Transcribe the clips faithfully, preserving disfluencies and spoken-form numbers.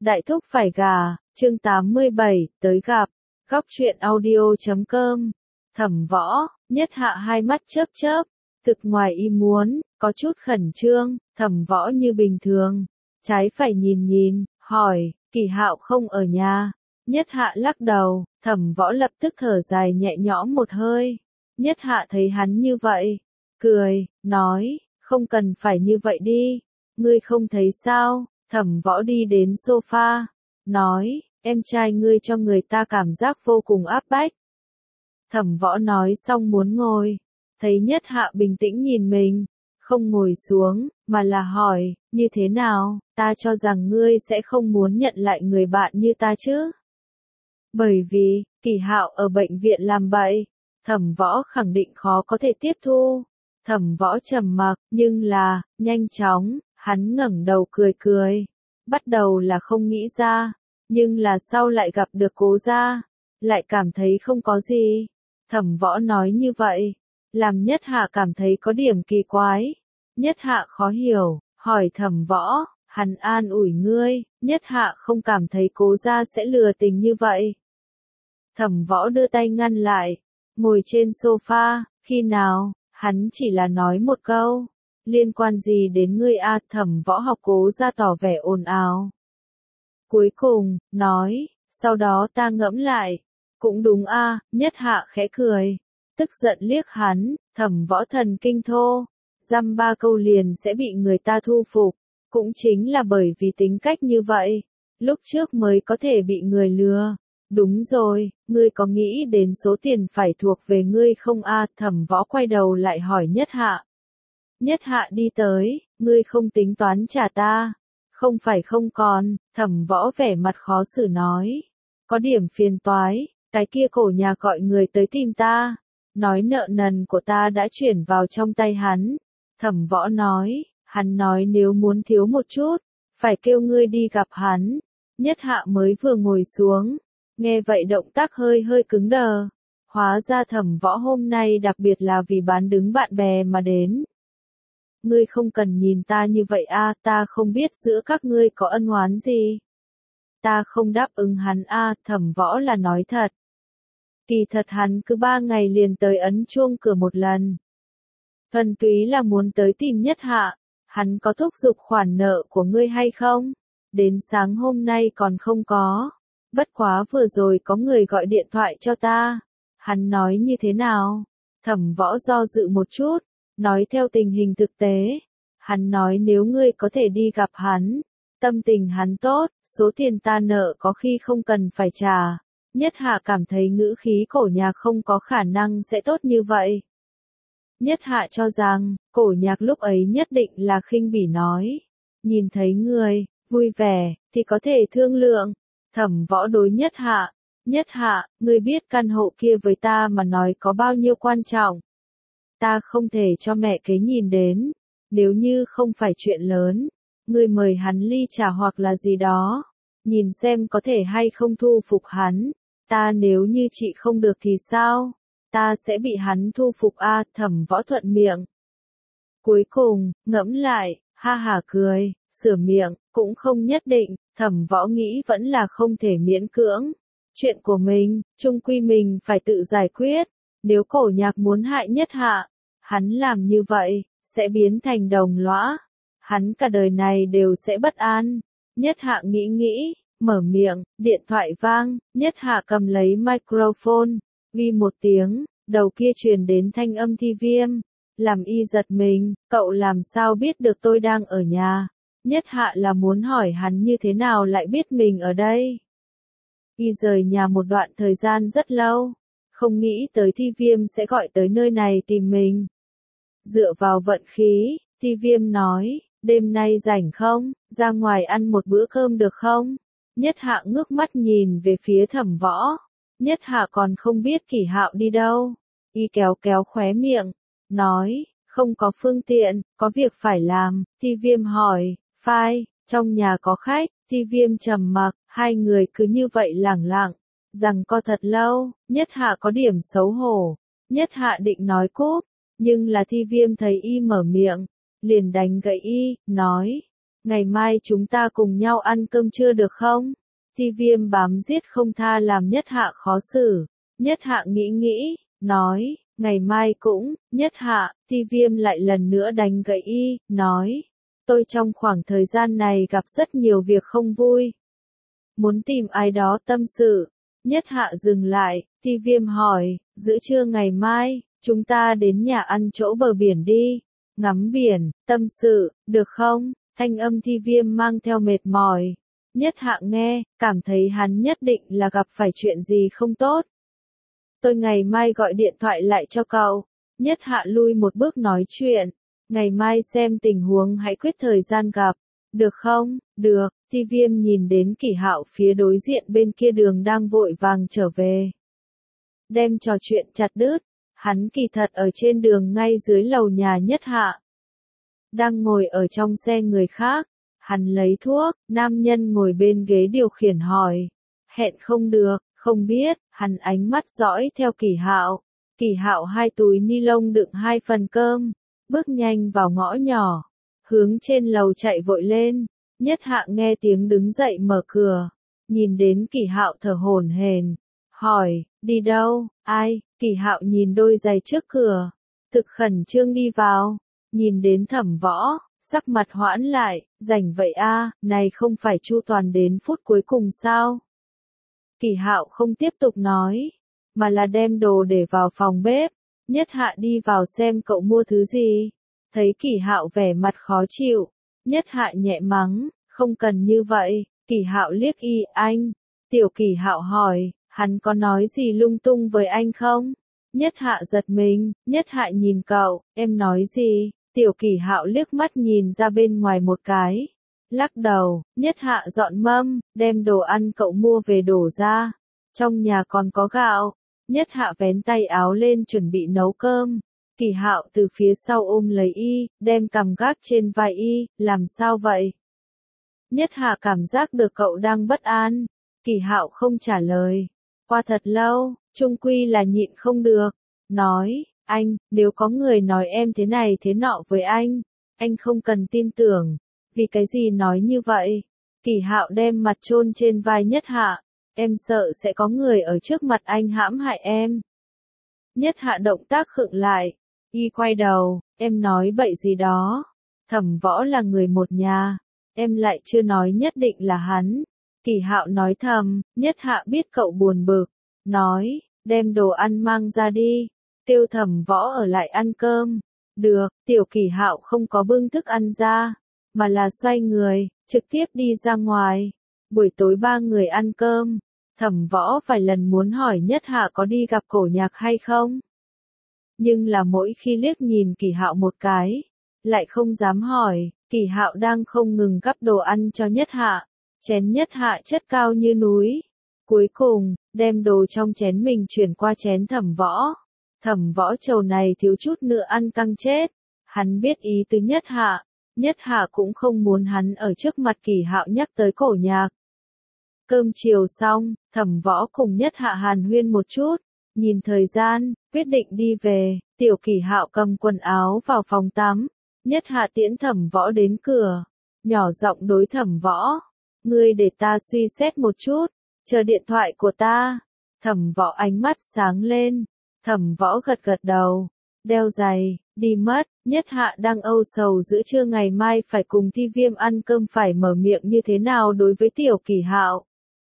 Đại thúc phải gà, chương tám mươi bảy, tới gặp, góc truyện audio chấm com. Thẩm Võ, Nhất Hạ hai mắt chớp chớp, thực ngoài ý muốn, có chút khẩn trương, Thẩm Võ như bình thường, trái phải nhìn nhìn, hỏi, Kỳ Hạo không ở nhà. Nhất Hạ lắc đầu, Thẩm Võ lập tức thở dài nhẹ nhõm một hơi. Nhất Hạ thấy hắn như vậy, cười, nói, không cần phải như vậy đi, ngươi không thấy sao? Thẩm Võ đi đến sofa, nói, em trai ngươi cho người ta cảm giác vô cùng áp bách. Thẩm Võ nói xong muốn ngồi, thấy Nhất Hạ bình tĩnh nhìn mình, không ngồi xuống, mà là hỏi, như thế nào, ta cho rằng ngươi sẽ không muốn nhận lại người bạn như ta chứ. Bởi vì, Kỳ Hạo ở bệnh viện làm bậy, Thẩm Võ khẳng định khó có thể tiếp thu. Thẩm Võ trầm mặc, nhưng là, nhanh chóng, hắn ngẩng đầu cười cười. Bắt đầu là không nghĩ ra, nhưng là sau lại gặp được Cố gia, lại cảm thấy không có gì. Thẩm Võ nói như vậy, làm Nhất Hạ cảm thấy có điểm kỳ quái. Nhất Hạ khó hiểu, hỏi Thẩm Võ, hắn an ủi ngươi, Nhất Hạ không cảm thấy Cố gia sẽ lừa tình như vậy. Thẩm Võ đưa tay ngăn lại, ngồi trên sofa, khi nào, hắn chỉ là nói một câu. Liên quan gì đến ngươi a? Thẩm Võ học Cố gia tỏ vẻ ồn ào. Cuối cùng, nói, sau đó ta ngẫm lại, cũng đúng a. Nhất Hạ khẽ cười, tức giận liếc hắn, Thẩm Võ thần kinh thô, dăm ba câu liền sẽ bị người ta thu phục, cũng chính là bởi vì tính cách như vậy, lúc trước mới có thể bị người lừa. Đúng rồi, ngươi có nghĩ đến số tiền phải thuộc về ngươi không a? Thẩm Võ quay đầu lại hỏi Nhất Hạ. Nhất Hạ đi tới, ngươi không tính toán trả ta. Không phải không còn, Thẩm Võ vẻ mặt khó xử nói. Có điểm phiền toái, cái kia cổ nhà gọi người tới tìm ta. Nói nợ nần của ta đã chuyển vào trong tay hắn. Thẩm Võ nói, hắn nói nếu muốn thiếu một chút, phải kêu ngươi đi gặp hắn. Nhất Hạ mới vừa ngồi xuống, nghe vậy động tác hơi hơi cứng đờ. Hóa ra Thẩm Võ hôm nay đặc biệt là vì bán đứng bạn bè mà đến. Ngươi không cần nhìn ta như vậy a, ta không biết giữa các ngươi có ân oán gì. Ta không đáp ứng hắn a, Thẩm Võ là nói thật. Kỳ thật hắn cứ ba ngày liền tới ấn chuông cửa một lần. Thuần túy là muốn tới tìm Nhất Hạ, hắn có thúc giục khoản nợ của ngươi hay không? Đến sáng hôm nay còn không có. Bất quá vừa rồi có người gọi điện thoại cho ta. Hắn nói như thế nào? Thẩm Võ do dự một chút. Nói theo tình hình thực tế, hắn nói nếu ngươi có thể đi gặp hắn, tâm tình hắn tốt, số tiền ta nợ có khi không cần phải trả. Nhất Hạ cảm thấy ngữ khí cổ nhạc không có khả năng sẽ tốt như vậy. Nhất Hạ cho rằng, cổ nhạc lúc ấy nhất định là khinh bỉ nói. Nhìn thấy người, vui vẻ, thì có thể thương lượng. Thẩm Võ đối Nhất Hạ. Nhất Hạ, ngươi biết căn hộ kia với ta mà nói có bao nhiêu quan trọng. Ta không thể cho mẹ kế nhìn đến, nếu như không phải chuyện lớn, ngươi mời hắn ly trà hoặc là gì đó, nhìn xem có thể hay không thu phục hắn, ta nếu như chị không được thì sao, ta sẽ bị hắn thu phục a. Thẩm Võ thuận miệng. Cuối cùng, ngẫm lại, ha hả cười, sửa miệng, cũng không nhất định, Thẩm Võ nghĩ vẫn là không thể miễn cưỡng. Chuyện của mình, chung quy mình phải tự giải quyết, nếu cổ nhạc muốn hại Nhất Hạ, hắn làm như vậy, sẽ biến thành đồng lõa. Hắn cả đời này đều sẽ bất an. Nhất Hạ nghĩ nghĩ, mở miệng, điện thoại vang, Nhất Hạ cầm lấy microphone, ghi một tiếng, đầu kia truyền đến thanh âm Thi Viêm. Làm y giật mình, cậu làm sao biết được tôi đang ở nhà? Nhất Hạ là muốn hỏi hắn như thế nào lại biết mình ở đây. Y rời nhà một đoạn thời gian rất lâu, không nghĩ tới Thi Viêm sẽ gọi tới nơi này tìm mình. Dựa vào vận khí, Thi Viêm nói, đêm nay rảnh không, ra ngoài ăn một bữa cơm được không? Nhất Hạ ngước mắt nhìn về phía Thẩm Võ. Nhất Hạ còn không biết Kỳ Hạo đi đâu. Y kéo kéo khóe miệng, nói, không có phương tiện, có việc phải làm. Thi Viêm hỏi, phai, trong nhà có khách. Thi Viêm trầm mặc, hai người cứ như vậy lẳng lặng, rằng co thật lâu. Nhất Hạ có điểm xấu hổ. Nhất Hạ định nói cúp, nhưng là Thi Viêm thấy y mở miệng, liền đánh gãy y, nói, ngày mai chúng ta cùng nhau ăn cơm trưa được không? Ti Viêm bám giết không tha làm Nhất Hạ khó xử. Nhất Hạ nghĩ nghĩ, nói, ngày mai cũng, Nhất Hạ, Ti Viêm lại lần nữa đánh gãy y, nói, tôi trong khoảng thời gian này gặp rất nhiều việc không vui. Muốn tìm ai đó tâm sự. Nhất Hạ dừng lại, Ti Viêm hỏi, giữa trưa ngày mai, chúng ta đến nhà ăn chỗ bờ biển đi, ngắm biển, tâm sự, được không? Thanh âm Ti Viêm mang theo mệt mỏi. Nhất Hạ nghe, cảm thấy hắn nhất định là gặp phải chuyện gì không tốt. Tôi ngày mai gọi điện thoại lại cho cậu. Nhất Hạ lui một bước nói chuyện. Ngày mai xem tình huống hãy quyết thời gian gặp. Được không? Được. Ti Viêm nhìn đến Kỷ Hạo phía đối diện bên kia đường đang vội vàng trở về. Đem trò chuyện chặt đứt. Hắn kỳ thật ở trên đường ngay dưới lầu nhà Nhất Hạ. Đang ngồi ở trong xe người khác. Hắn lấy thuốc, nam nhân ngồi bên ghế điều khiển hỏi. Hẹn không được, không biết, hắn ánh mắt dõi theo Kỷ Hạo. Kỷ Hạo hai túi ni lông đựng hai phần cơm, bước nhanh vào ngõ nhỏ, hướng trên lầu chạy vội lên. Nhất Hạ nghe tiếng đứng dậy mở cửa, nhìn đến Kỷ Hạo thở hổn hển, hỏi, đi đâu, ai? Kỷ Hạo nhìn đôi giày trước cửa, thực khẩn trương đi vào, nhìn đến Thẩm Võ, sắc mặt hoãn lại, rảnh vậy a, này không phải chu toàn đến phút cuối cùng sao? Kỷ Hạo không tiếp tục nói, mà là đem đồ để vào phòng bếp. Nhất Hạ đi vào xem cậu mua thứ gì. Thấy Kỷ Hạo vẻ mặt khó chịu, Nhất Hạ nhẹ mắng, không cần như vậy. Kỷ Hạo liếc y, anh. Tiểu Kỷ Hạo hỏi, hắn có nói gì lung tung với anh không? Nhất Hạ giật mình, Nhất Hạ nhìn cậu, em nói gì? Tiểu Kỷ Hạo liếc mắt nhìn ra bên ngoài một cái. Lắc đầu, Nhất Hạ dọn mâm, đem đồ ăn cậu mua về đổ ra. Trong nhà còn có gạo. Nhất Hạ vén tay áo lên chuẩn bị nấu cơm. Kỷ Hạo từ phía sau ôm lấy y, đem cằm gác trên vai y, làm sao vậy? Nhất Hạ cảm giác được cậu đang bất an. Kỷ Hạo không trả lời. Qua thật lâu, chung quy là nhịn không được. Nói, anh, nếu có người nói em thế này thế nọ với anh, anh không cần tin tưởng. Vì cái gì nói như vậy? Kỷ Hạo đem mặt chôn trên vai Nhất Hạ. Em sợ sẽ có người ở trước mặt anh hãm hại em. Nhất Hạ động tác khựng lại. Y quay đầu, em nói bậy gì đó. Thẩm Võ là người một nhà. Em lại chưa nói nhất định là hắn. Kỷ Hạo nói thầm, Nhất Hạ biết cậu buồn bực. Nói, đem đồ ăn mang ra đi. Kêu Thẩm Võ ở lại ăn cơm. Được, tiểu Kỷ Hạo không có bưng thức ăn ra, mà là xoay người, trực tiếp đi ra ngoài. Buổi tối ba người ăn cơm, Thẩm Võ vài lần muốn hỏi Nhất Hạ có đi gặp cổ nhạc hay không. Nhưng là mỗi khi liếc nhìn Kỷ Hạo một cái, lại không dám hỏi. Kỷ Hạo đang không ngừng gắp đồ ăn cho Nhất Hạ, chén Nhất Hạ chất cao như núi. Cuối cùng, đem đồ trong chén mình chuyển qua chén Thẩm Võ. Thẩm Võ trầu này thiếu chút nữa ăn căng chết. Hắn biết ý tứ Nhất Hạ. Nhất Hạ cũng không muốn hắn ở trước mặt Kỷ Hạo nhắc tới cổ nhạc. Cơm chiều xong, Thẩm Võ cùng Nhất Hạ hàn huyên một chút, nhìn thời gian, quyết định đi về. Tiểu Kỷ Hạo cầm quần áo vào phòng tắm. Nhất Hạ tiễn Thẩm Võ đến cửa, nhỏ giọng đối Thẩm Võ, ngươi để ta suy xét một chút, chờ điện thoại của ta. Thẩm Võ ánh mắt sáng lên. Thẩm Võ gật gật đầu, đeo giày, đi mất. Nhất Hạ đang âu sầu giữa trưa ngày mai phải cùng Ti Viêm ăn cơm phải mở miệng như thế nào đối với Tiểu Kỷ Hạo.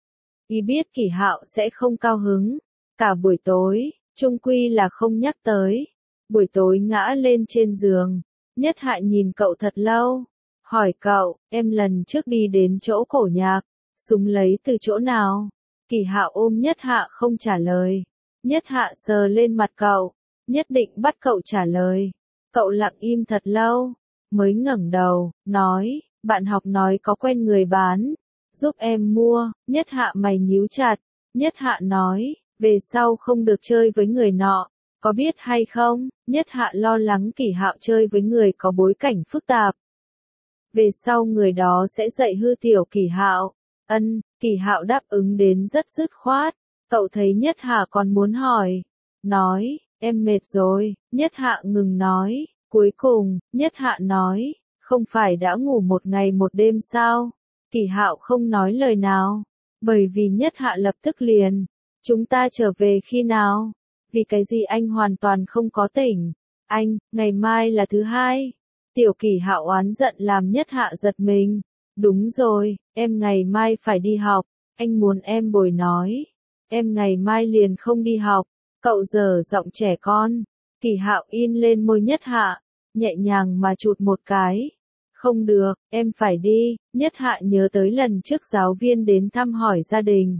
Y biết Kỷ Hạo sẽ không cao hứng. Cả buổi tối, chung quy là không nhắc tới. Buổi tối ngã lên trên giường, Nhất Hạ nhìn cậu thật lâu, hỏi cậu, em lần trước đi đến chỗ cổ nhạc, súng lấy từ chỗ nào? Kỷ Hạo ôm Nhất Hạ không trả lời. Nhất Hạ sờ lên mặt cậu, nhất định bắt cậu trả lời. Cậu lặng im thật lâu, mới ngẩng đầu, nói, bạn học nói có quen người bán, giúp em mua. Nhất Hạ mày nhíu chặt. Nhất Hạ nói, về sau không được chơi với người nọ, có biết hay không? Nhất Hạ lo lắng Kỷ Hạo chơi với người có bối cảnh phức tạp. Về sau người đó sẽ dạy hư Tiểu Kỷ Hạo. Ân, Kỷ Hạo đáp ứng đến rất dứt khoát. Cậu thấy Nhất Hạ còn muốn hỏi. Nói, em mệt rồi. Nhất Hạ ngừng nói. Cuối cùng, Nhất Hạ nói, Không phải đã ngủ một ngày một đêm sao? Kỷ Hạo không nói lời nào, bởi vì Nhất Hạ lập tức liền. Chúng ta trở về khi nào? Vì cái gì anh hoàn toàn không có tỉnh? Anh, ngày mai là thứ hai. Tiểu Kỷ Hạo oán giận làm Nhất Hạ giật mình. Đúng rồi, em ngày mai phải đi học, anh muốn em bồi nói. Em ngày mai liền không đi học, cậu dở giọng trẻ con. Kỷ Hạo in lên môi Nhất Hạ, nhẹ nhàng mà chụt một cái. Không được, em phải đi. Nhất Hạ nhớ tới lần trước giáo viên đến thăm hỏi gia đình.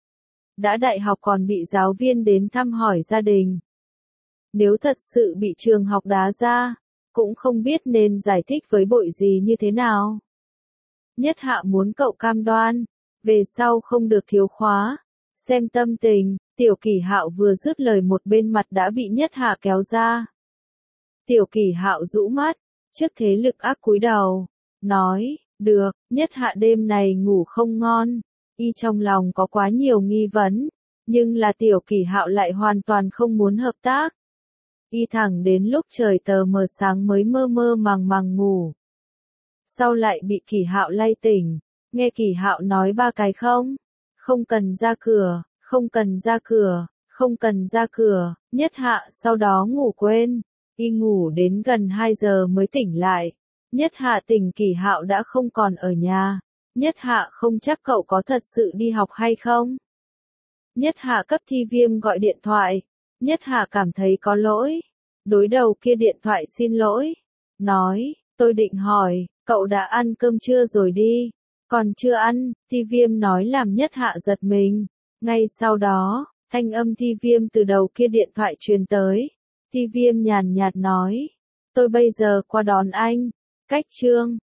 Đã đại học còn bị giáo viên đến thăm hỏi gia đình. Nếu thật sự bị trường học đá ra, cũng không biết nên giải thích với bội gì như thế nào. Nhất Hạ muốn cậu cam đoan, về sau không được thiếu khóa. Xem tâm tình, Tiểu Kỷ Hạo vừa dứt lời một bên mặt đã bị Nhất Hạ kéo ra. Tiểu Kỷ Hạo rũ mắt, trước thế lực ác cúi đầu, nói, được, Nhất Hạ đêm này ngủ không ngon. Y trong lòng có quá nhiều nghi vấn, nhưng là Tiểu Kỷ Hạo lại hoàn toàn không muốn hợp tác. Y thẳng đến lúc trời tờ mờ sáng mới mơ mơ màng màng ngủ. Sau lại bị Kỷ Hạo lay tỉnh, nghe Kỷ Hạo nói ba cái không. Không cần ra cửa, không cần ra cửa, không cần ra cửa. Nhất Hạ sau đó ngủ quên. Y ngủ đến gần hai giờ mới tỉnh lại. Nhất Hạ tỉnh Kỷ Hạo đã không còn ở nhà. Nhất Hạ không chắc cậu có thật sự đi học hay không. Nhất Hạ cấp Thi Viêm gọi điện thoại. Nhất Hạ cảm thấy có lỗi. Đối đầu kia điện thoại xin lỗi. Nói, tôi định hỏi, cậu đã ăn cơm chưa rồi đi. Còn chưa ăn, Thi Viêm nói làm Nhất Hạ giật mình. Ngay sau đó, thanh âm Thi Viêm từ đầu kia điện thoại truyền tới. Thi Viêm nhàn nhạt nói, tôi bây giờ qua đón anh. Cách Trương,